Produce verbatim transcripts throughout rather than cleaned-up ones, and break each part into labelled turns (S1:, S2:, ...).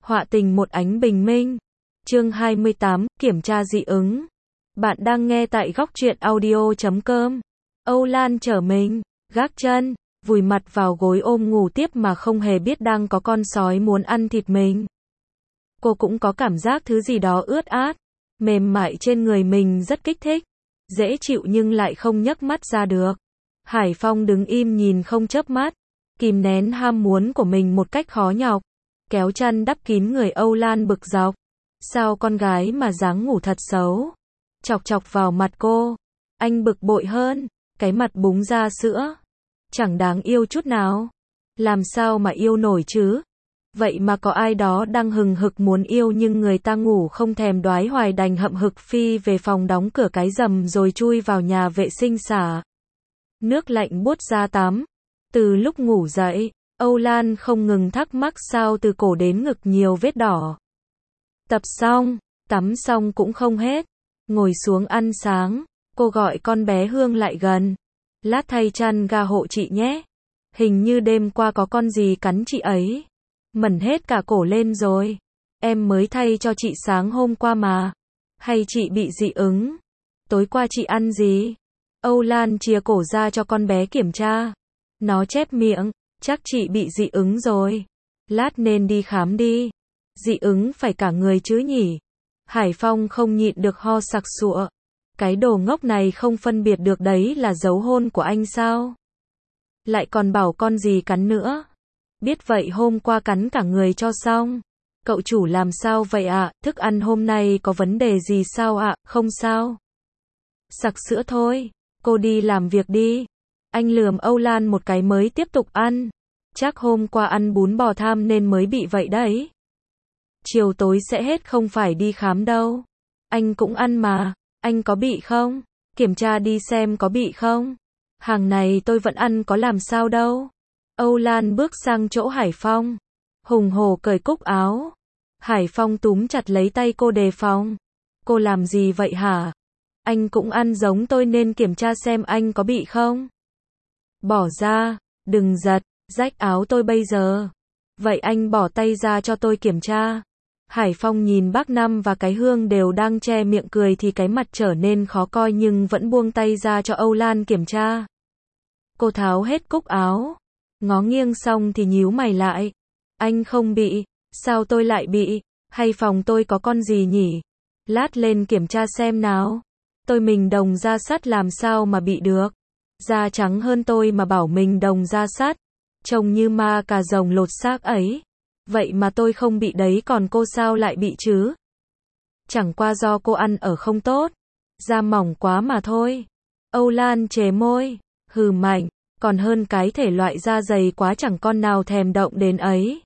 S1: Họa tình một ánh bình minh. Chương hai mươi tám, kiểm tra dị ứng. Bạn đang nghe tại góc truyện audio chấm com. Âu Lan trở mình, gác chân, vùi mặt vào gối ôm ngủ tiếp mà không hề biết đang có con sói muốn ăn thịt mình. Cô cũng có cảm giác thứ gì đó ướt át, mềm mại trên người mình rất kích thích, dễ chịu nhưng lại không nhấc mắt ra được. Hải Phong đứng im nhìn không chớp mắt, kìm nén ham muốn của mình một cách khó nhọc, kéo chăn đắp kín người Âu Lan bực dọc. Sao con gái mà dáng ngủ thật xấu. Chọc chọc vào mặt cô. Anh bực bội hơn, cái mặt búng ra sữa. Chẳng đáng yêu chút nào. Làm sao mà yêu nổi chứ? Vậy mà có ai đó đang hừng hực muốn yêu nhưng người ta ngủ không thèm đoái hoài đành hậm hực phi về phòng đóng cửa cái rầm rồi chui vào nhà vệ sinh xả nước lạnh buốt ra tắm. Từ lúc ngủ dậy, Âu Lan không ngừng thắc mắc sao từ cổ đến ngực nhiều vết đỏ. Tập xong, tắm xong cũng không hết. Ngồi xuống ăn sáng, cô gọi con bé Hương lại gần. Lát thay chăn ga hộ chị nhé. Hình như đêm qua có con gì cắn chị ấy. Mẩn hết cả cổ lên rồi. Em mới thay cho chị sáng hôm qua mà. Hay chị bị dị ứng? Tối qua chị ăn gì? Âu Lan chìa cổ ra cho con bé kiểm tra. Nó chép miệng, chắc chị bị dị ứng rồi. Lát nên đi khám đi. Dị ứng phải cả người chứ nhỉ? Hải Phong không nhịn được ho sặc sụa. Cái đồ ngốc này không phân biệt được đấy là dấu hôn của anh sao? Lại còn bảo con gì cắn nữa. Biết vậy hôm qua cắn cả người cho xong. Cậu chủ làm sao vậy ạ? À? Thức ăn hôm nay có vấn đề gì sao ạ? À? Không sao. Sặc sữa thôi. Cô đi làm việc đi. Anh lườm Âu Lan một cái mới tiếp tục ăn. Chắc hôm qua ăn bún bò tham nên mới bị vậy đấy. Chiều tối sẽ hết không phải đi khám đâu. Anh cũng ăn mà. Anh có bị không? Kiểm tra đi xem có bị không? Hàng này tôi vẫn ăn có làm sao đâu. Âu Lan bước sang chỗ Hải Phong. Hùng hổ cởi cúc áo. Hải Phong túm chặt lấy tay cô đề phòng. Cô làm gì vậy hả? Anh cũng ăn giống tôi nên kiểm tra xem anh có bị không? Bỏ ra, đừng giật, rách áo tôi bây giờ. Vậy anh bỏ tay ra cho tôi kiểm tra. Hải Phong nhìn bác Năm và cái Hương đều đang che miệng cười thì cái mặt trở nên khó coi nhưng vẫn buông tay ra cho Âu Lan kiểm tra. Cô tháo hết cúc áo. Ngó nghiêng xong thì nhíu mày lại. Anh không bị, sao tôi lại bị? Hay phòng tôi có con gì nhỉ? Lát lên kiểm tra xem nào. Tôi mình đồng da sắt làm sao mà bị được? Da trắng hơn tôi mà bảo mình đồng da sắt. Trông như ma cà rồng lột xác ấy. Vậy mà tôi không bị đấy còn cô sao lại bị chứ? Chẳng qua do cô ăn ở không tốt. Da mỏng quá mà thôi. Âu Lan chề môi. Hừ mạnh. Còn hơn cái thể loại da dày quá chẳng con nào thèm động đến ấy.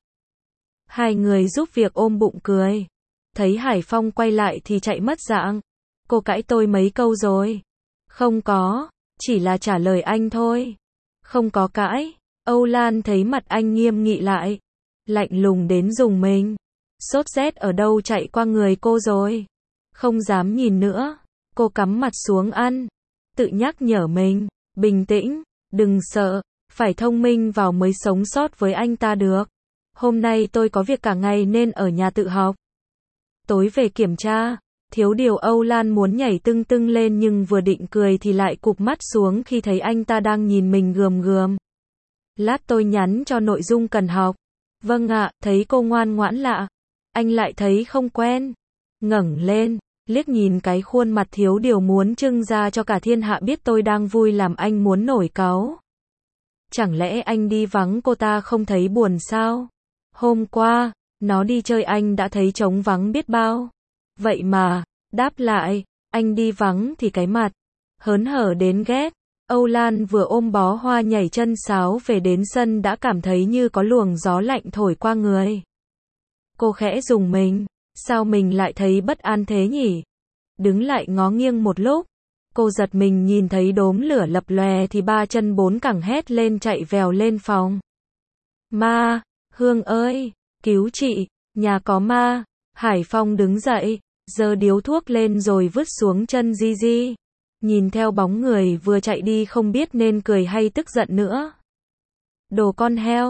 S1: Hai người giúp việc ôm bụng cười. Thấy Hải Phong quay lại thì chạy mất dạng. Cô cãi tôi mấy câu rồi. Không có. Chỉ là trả lời anh thôi. Không có cãi. Âu Lan thấy mặt anh nghiêm nghị lại. Lạnh lùng đến rùng mình. Sốt rét ở đâu chạy qua người cô rồi. Không dám nhìn nữa. Cô cắm mặt xuống ăn. Tự nhắc nhở mình. Bình tĩnh. Đừng sợ. Phải thông minh vào mới sống sót với anh ta được. Hôm nay tôi có việc cả ngày nên ở nhà tự học. Tối về kiểm tra. Thiếu điều Âu Lan muốn nhảy tưng tưng lên nhưng vừa định cười thì lại cụp mắt xuống khi thấy anh ta đang nhìn mình gườm gườm. Lát tôi nhắn cho nội dung cần học. Vâng ạ, thấy cô ngoan ngoãn lạ. Anh lại thấy không quen. Ngẩng lên, liếc nhìn cái khuôn mặt thiếu điều muốn trưng ra cho cả thiên hạ biết tôi đang vui làm anh muốn nổi cáu. Chẳng lẽ anh đi vắng cô ta không thấy buồn sao? Hôm qua, nó đi chơi anh đã thấy trống vắng biết bao. Vậy mà, đáp lại, anh đi vắng thì cái mặt, hớn hở đến ghét. Âu Lan vừa ôm bó hoa nhảy chân sáo về đến sân đã cảm thấy như có luồng gió lạnh thổi qua người. Cô khẽ rùng mình, sao mình lại thấy bất an thế nhỉ? Đứng lại ngó nghiêng một lúc, cô giật mình nhìn thấy đốm lửa lập lòe thì ba chân bốn cẳng hét lên chạy vèo lên phòng. Ma, Hương ơi, cứu chị, nhà có ma. Hải Phong đứng dậy, giơ điếu thuốc lên rồi vứt xuống chân Di Di. Nhìn theo bóng người vừa chạy đi không biết nên cười hay tức giận nữa. Đồ con heo,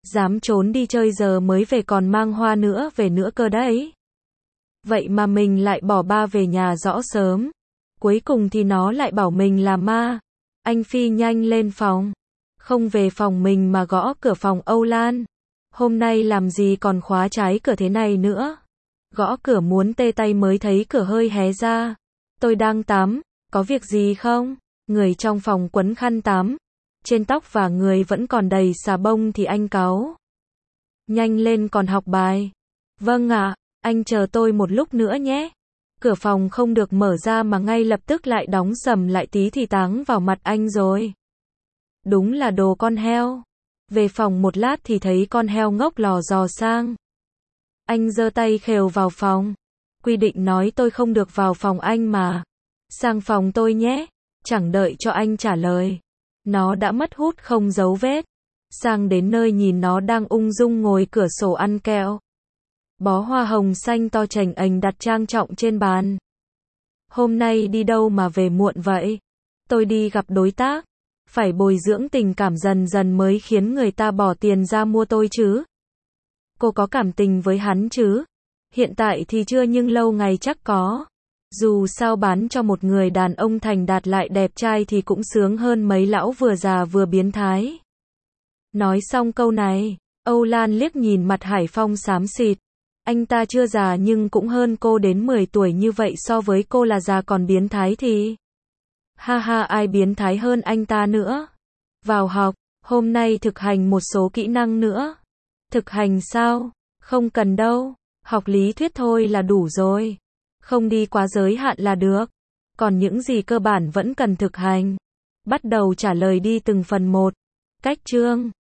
S1: Dám trốn đi chơi giờ mới về còn mang hoa nữa về nữa cơ đấy. Vậy mà mình lại bỏ ba về nhà rõ sớm. Cuối cùng thì nó lại bảo mình là ma. Anh phi nhanh lên phòng. Không về phòng mình mà gõ cửa phòng Âu Lan. Hôm nay làm gì còn khóa trái cửa thế này nữa. Gõ cửa muốn tê tay mới thấy cửa hơi hé ra. Tôi đang tắm, có việc gì không? Người trong phòng quấn khăn tắm. Trên tóc và người vẫn còn đầy xà bông thì anh cáu. Nhanh lên còn học bài. Vâng ạ, anh chờ tôi một lúc nữa nhé. Cửa phòng không được mở ra mà ngay lập tức lại đóng sầm lại tí thì táng vào mặt anh rồi. Đúng là đồ con heo. Về phòng một lát thì thấy con heo ngốc lò dò sang. Anh giơ tay khều vào phòng. Quy định nói tôi không được vào phòng anh mà. Sang phòng tôi nhé. Chẳng đợi cho anh trả lời. Nó đã mất hút không dấu vết. Sang đến nơi nhìn nó đang ung dung ngồi cửa sổ ăn kẹo. Bó hoa hồng xanh to chành ành đặt trang trọng trên bàn. Hôm nay đi đâu mà về muộn vậy? Tôi đi gặp đối tác. Phải bồi dưỡng tình cảm dần dần mới khiến người ta bỏ tiền ra mua tôi chứ. Cô có cảm tình với hắn chứ? Hiện tại thì chưa nhưng lâu ngày chắc có. Dù sao bán cho một người đàn ông thành đạt lại đẹp trai thì cũng sướng hơn mấy lão vừa già vừa biến thái. Nói xong câu này, Âu Lan liếc nhìn mặt Hải Phong xám xịt. Anh ta chưa già nhưng cũng hơn cô đến mười tuổi như vậy so với cô là già còn biến thái thì. Ha ha, ai biến thái hơn anh ta nữa. Vào học, hôm nay thực hành một số kỹ năng nữa. Thực hành sao? Không cần đâu. Học lý thuyết thôi là đủ rồi. Không đi quá giới hạn là được. Còn những gì cơ bản vẫn cần thực hành. Bắt đầu trả lời đi từng phần một. Cách chương